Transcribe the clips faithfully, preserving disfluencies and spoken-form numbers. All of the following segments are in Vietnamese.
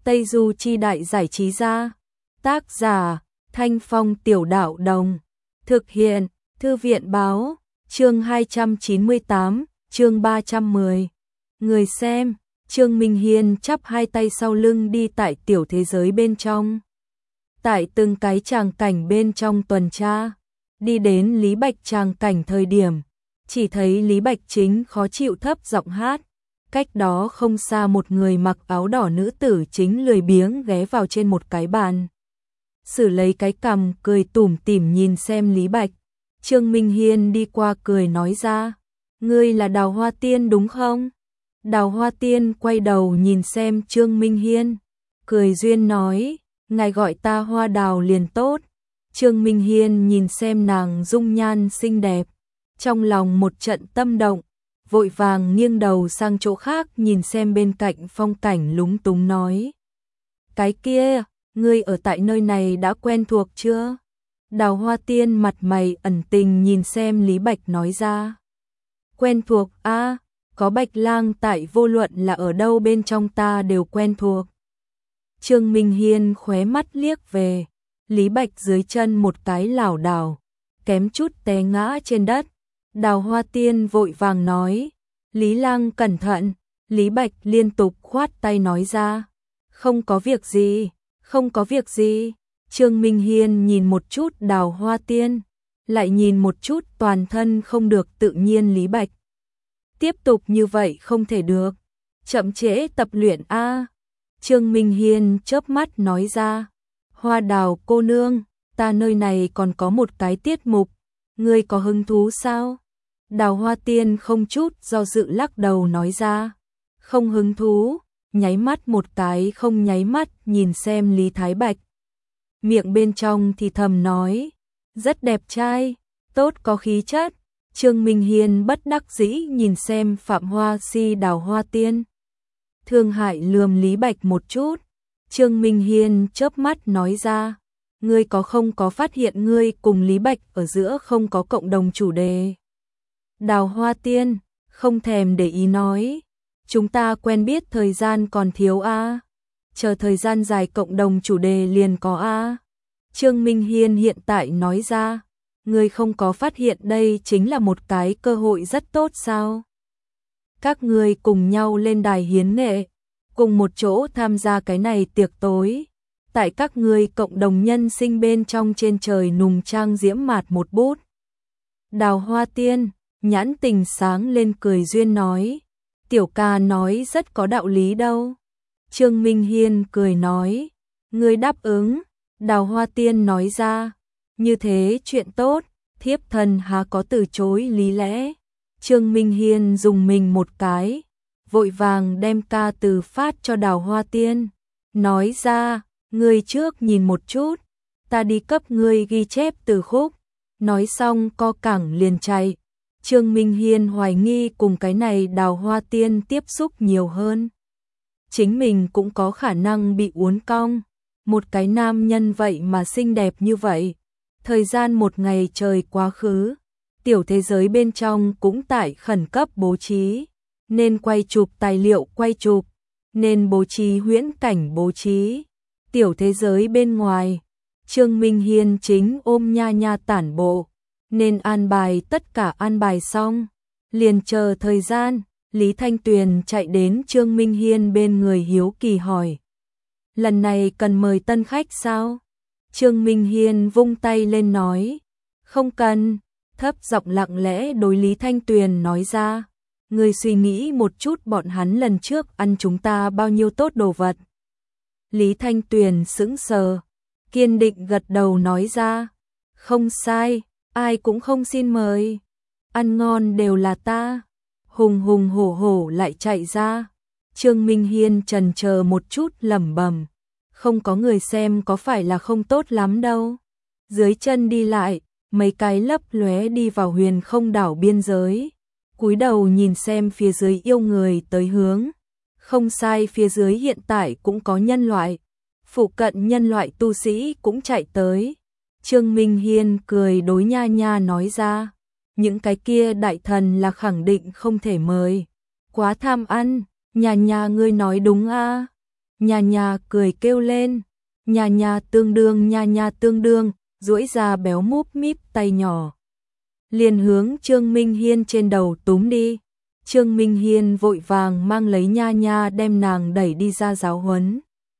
Tây Du Chi Đại Giải Trí Gia. Tác giả Thanh Phong Tiểu Đạo Đồng. Thực hiện Thư viện Báo. Chương hai trăm chín mươi tám, chương ba trăm mười. Người xem, Trương Minh Hiên chắp hai tay sau lưng đi tại tiểu thế giới bên trong. Tại từng cái tràng cảnh bên trong tuần tra, đi đến Lý Bạch tràng cảnh thời điểm, chỉ thấy Lý Bạch chính khó chịu thấp giọng hát. Cách đó không xa một người mặc áo đỏ nữ tử chính lười biếng ghé vào trên một cái bàn. Xử lấy cái cằm cười tủm tỉm nhìn xem Lý Bạch. Trương Minh Hiên đi qua cười nói ra, ngươi là Đào Hoa Tiên đúng không? Đào Hoa Tiên quay đầu nhìn xem Trương Minh Hiên, cười duyên nói, ngài gọi ta Hoa Đào liền tốt. Trương Minh Hiên nhìn xem nàng dung nhan xinh đẹp, trong lòng một trận tâm động, vội vàng nghiêng đầu sang chỗ khác nhìn xem bên cạnh phong cảnh lúng túng nói. Cái kia, ngươi ở tại nơi này đã quen thuộc chưa? Đào Hoa Tiên mặt mày ẩn tình nhìn xem Lý Bạch nói ra. Quen thuộc a, à, có Bạch Lang tại vô luận là ở đâu bên trong ta đều quen thuộc. Trương Minh Hiên khóe mắt liếc về, Lý Bạch dưới chân một cái lảo đảo, kém chút té ngã trên đất. Đào Hoa Tiên vội vàng nói, Lý Lang cẩn thận. Lý Bạch liên tục khoát tay nói ra, không có việc gì, không có việc gì. Trương Minh Hiên nhìn một chút Đào Hoa Tiên, lại nhìn một chút toàn thân không được tự nhiên Lý Bạch. Tiếp tục như vậy không thể được, chậm trễ tập luyện a. Trương Minh Hiên chớp mắt nói ra, Hoa Đào cô nương, ta nơi này còn có một cái tiết mục, ngươi có hứng thú sao? Đào Hoa Tiên không chút do dự lắc đầu nói ra, không hứng thú, nháy mắt một cái không nháy mắt nhìn xem Lý Thái Bạch. Miệng bên trong thì thầm nói, rất đẹp trai, tốt có khí chất. Trương Minh Hiên bất đắc dĩ nhìn xem Phạm Hoa Si Đào Hoa Tiên. Thương hại lườm Lý Bạch một chút. Trương Minh Hiên chớp mắt nói ra, ngươi có không có phát hiện ngươi cùng Lý Bạch ở giữa không có cộng đồng chủ đề? Đào Hoa Tiên không thèm để ý nói, chúng ta quen biết thời gian còn thiếu a, chờ thời gian dài cộng đồng chủ đề liền có a. Trương Minh Hiên hiện tại nói ra, ngươi không có phát hiện đây chính là một cái cơ hội rất tốt sao? Các ngươi cùng nhau lên đài hiến nghệ, cùng một chỗ tham gia cái này tiệc tối, tại các ngươi cộng đồng nhân sinh bên trong trên trời nùng trang diễm mạt một bút. Đào Hoa Tiên nhãn tình sáng lên cười duyên nói, tiểu ca nói rất có đạo lý đâu. Trương Minh Hiên cười nói, ngươi đáp ứng. Đào Hoa Tiên nói ra, như thế chuyện tốt, thiếp thân há có từ chối lý lẽ. Trương Minh Hiên dùng mình một cái, vội vàng đem ca từ phát cho Đào Hoa Tiên, nói ra, ngươi trước nhìn một chút, ta đi cấp ngươi ghi chép từ khúc. Nói xong co cẳng liền chạy. Trương Minh Hiên hoài nghi cùng cái này Đào Hoa Tiên tiếp xúc nhiều hơn, chính mình cũng có khả năng bị uốn cong. Một cái nam nhân vậy mà xinh đẹp như vậy. Thời gian một ngày trời quá khứ, tiểu thế giới bên trong cũng tại khẩn cấp bố trí, nên quay chụp tài liệu quay chụp, nên bố trí huyễn cảnh bố trí. Tiểu thế giới bên ngoài, Trương Minh Hiên chính ôm nha nha tản bộ, nên an bài tất cả an bài xong, liền chờ thời gian. Lý Thanh Tuyền chạy đến Trương Minh Hiên bên người hiếu kỳ hỏi, lần này cần mời tân khách sao? Trương Minh Hiên vung tay lên nói, không cần. Thấp giọng lặng lẽ đối Lý Thanh Tuyền nói ra, ngươi suy nghĩ một chút bọn hắn lần trước ăn chúng ta bao nhiêu tốt đồ vật. Lý Thanh Tuyền sững sờ, kiên định gật đầu nói ra, không sai, ai cũng không xin mời, ăn ngon đều là ta. Hùng hùng hổ hổ lại chạy ra. Trương Minh Hiên chần chờ một chút lẩm bẩm, không có người xem có phải là không tốt lắm đâu. Dưới chân đi lại, mấy cái lấp lóe đi vào huyền không đảo biên giới, cúi đầu nhìn xem phía dưới yêu người tới hướng. Không sai, phía dưới hiện tại cũng có nhân loại, phụ cận nhân loại tu sĩ cũng chạy tới. Trương Minh Hiên cười đối nha nha nói ra, những cái kia đại thần là khẳng định không thể mời, quá tham ăn. Nhà nhà ngươi nói đúng a. Nha nha cười kêu lên, nha nha tương đương nha nha tương đương, duỗi ra béo múp míp tay nhỏ. Liền hướng Trương Minh Hiên trên đầu túm đi. Trương Minh Hiên vội vàng mang lấy nha nha đem nàng đẩy đi ra giáo huấn.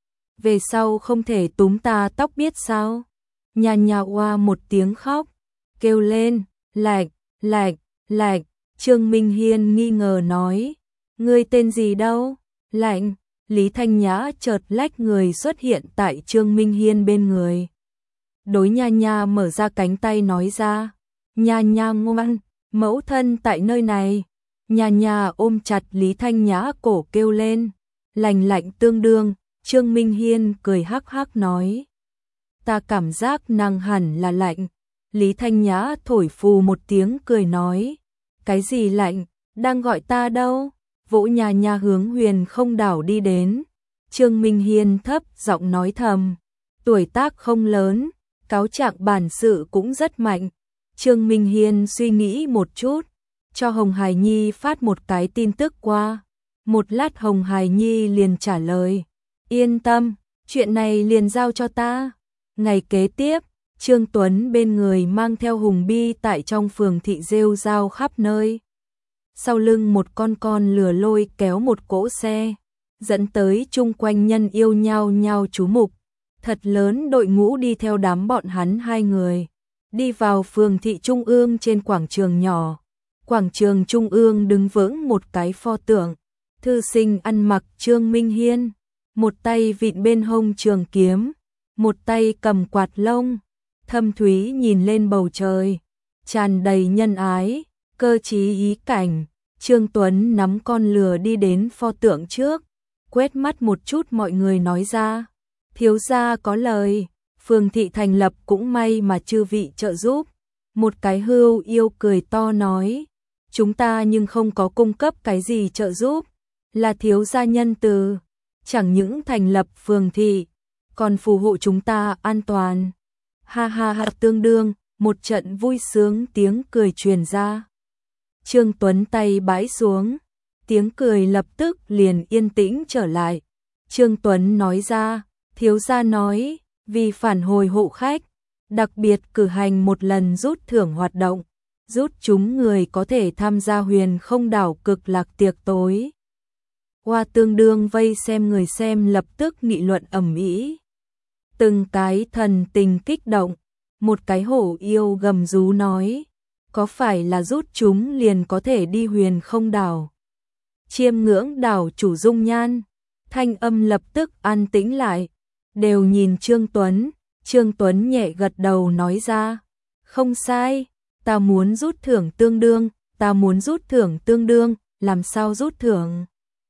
Về sau không thể túm ta tóc biết sao? Nha nha oa một tiếng khóc, kêu lên, lạch, lạch, lạch. Trương Minh Hiên nghi ngờ nói, ngươi tên gì đâu? Lạnh. Lý Thanh Nhã chợt lách người xuất hiện tại Trương Minh Hiên bên người. Đối nha nha mở ra cánh tay nói ra, nha nha ngoan, mẫu thân tại nơi này. Nha nha ôm chặt Lý Thanh Nhã cổ kêu lên, lành lạnh tương đương. Trương Minh Hiên cười hắc hắc nói, ta cảm giác nàng hẳn là lạnh. Lý Thanh Nhã thổi phù một tiếng cười nói, cái gì lạnh, đang gọi ta đâu? Vỗ nha nha hướng Huyền Không Đảo đi đến. Trương Minh Hiên thấp giọng nói thầm, tuổi tác không lớn, cáo trạng bản sự cũng rất mạnh. Trương Minh Hiên suy nghĩ một chút, cho Hồng Hải Nhi phát một cái tin tức qua. Một lát Hồng Hải Nhi liền trả lời, yên tâm, chuyện này liền giao cho ta. Ngày kế tiếp, Trương Tuấn bên người mang theo Hùng Bi tại trong phường thị rêu rao khắp nơi. Sau lưng một con con lừa lôi kéo một cỗ xe, dẫn tới chung quanh nhân yêu nhau nhau chú mục. Thật lớn đội ngũ đi theo đám bọn hắn hai người, đi vào phường thị trung ương trên quảng trường nhỏ. Quảng trường trung ương đứng vững một cái pho tượng, thư sinh ăn mặc Trương Minh Hiên, một tay vịn bên hông trường kiếm, một tay cầm quạt lông, thâm thúy nhìn lên bầu trời, tràn đầy nhân ái, cơ trí ý cảnh. Trương Tuấn nắm con lừa đi đến pho tượng trước, quét mắt một chút mọi người nói ra, thiếu gia có lời, phường thị thành lập cũng may mà chư vị trợ giúp. Một cái hưu yêu cười to nói, chúng ta nhưng không có cung cấp cái gì trợ giúp, là thiếu gia nhân từ, chẳng những thành lập phường thị, còn phù hộ chúng ta an toàn. Ha ha ha tương đương, một trận vui sướng tiếng cười truyền ra. Trương Tuấn tay bãi xuống, tiếng cười lập tức liền yên tĩnh trở lại. Trương Tuấn nói ra, thiếu gia nói, vì phản hồi hộ khách, đặc biệt cử hành một lần rút thưởng hoạt động, rút chúng người có thể tham gia Huyền Không Đảo cực lạc tiệc tối. Hoa tương đương vây xem người xem lập tức nghị luận ầm ĩ. Từng cái thần tình kích động, một cái hổ yêu gầm rú nói, có phải là rút chúng liền có thể đi Huyền Không Đảo? Chiêm ngưỡng đảo chủ dung nhan, thanh âm lập tức an tĩnh lại, đều nhìn Trương Tuấn. Trương Tuấn nhẹ gật đầu nói ra, không sai, ta muốn rút thưởng tương đương, ta muốn rút thưởng tương đương, làm sao rút thưởng?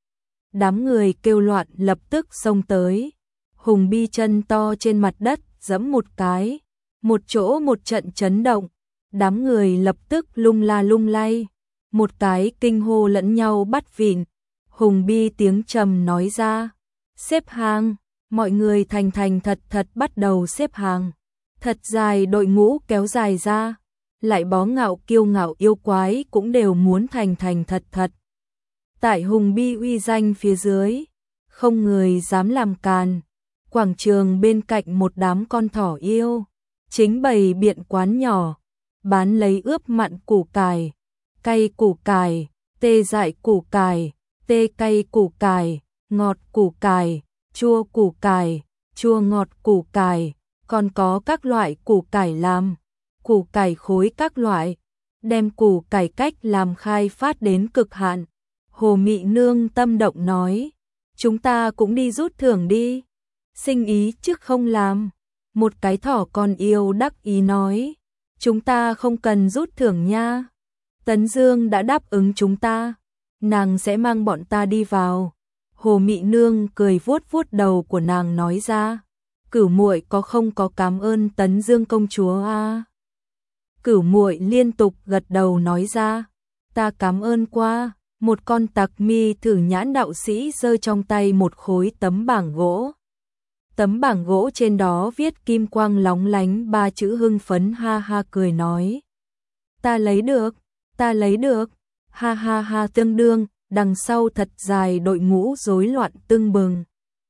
Đám người kêu loạn lập tức xông tới. Hùng Bi chân to trên mặt đất giẫm một cái, một chỗ một trận chấn động, đám người lập tức lung la lung lay, một cái kinh hô lẫn nhau bắt vịn. Hùng Bi tiếng trầm nói ra, xếp hàng, mọi người thành thành thật thật bắt đầu xếp hàng. Thật dài đội ngũ kéo dài ra, lại bó ngạo kiêu ngạo yêu quái cũng đều muốn thành thành thật thật. Tại Hùng Bi uy danh phía dưới, không người dám làm càn. Quảng trường bên cạnh một đám con thỏ yêu, chính bày biện quán nhỏ, bán lấy ướp mặn củ cải, cay củ cải, tê dại củ cải, tê cay củ cải, ngọt củ cải, chua củ cải, chua ngọt củ cải, còn có các loại củ cải làm, củ cải khối các loại, đem củ cải cách làm khai phát đến cực hạn. Hồ Mị Nương tâm động nói, chúng ta cũng đi rút thưởng đi. Sinh ý chứ không làm. Một cái thỏ con yêu đắc ý nói, chúng ta không cần rút thưởng nha. Tấn Dương đã đáp ứng chúng ta, nàng sẽ mang bọn ta đi vào. Hồ Mị Nương cười vuốt vuốt đầu của nàng nói ra, Cửu muội có không có cảm ơn Tấn Dương công chúa a? Cửu muội liên tục gật đầu nói ra, ta cảm ơn qua. Một con tặc mi thử nhãn đạo sĩ giơ trong tay một khối tấm bảng gỗ. Tấm bảng gỗ trên đó viết kim quang lóng lánh ba chữ hưng phấn ha ha cười nói. Ta lấy được, ta lấy được, ha ha ha tương đương, đằng sau thật dài đội ngũ rối loạn tưng bừng.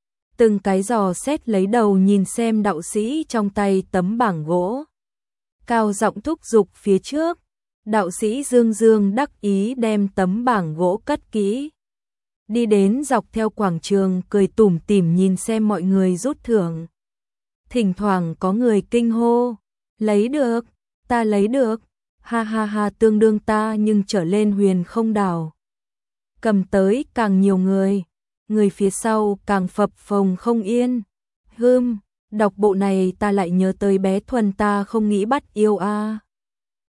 từng cái dò xét lấy đầu nhìn xem đạo sĩ trong tay tấm bảng gỗ. Cao giọng thúc giục phía trước, đạo sĩ dương dương đắc ý đem tấm bảng gỗ cất kỹ. Đi đến dọc theo quảng trường cười tủm tỉm nhìn xem mọi người rút thưởng. Thỉnh thoảng có người kinh hô, lấy được, ta lấy được, ha ha ha tương đương ta nhưng trở lên huyền không đảo. Cầm tới càng nhiều người, người phía sau càng phập phồng không yên. Hưm, đọc bộ này ta lại nhớ tới bé Thuần ta không nghĩ bắt yêu a. À.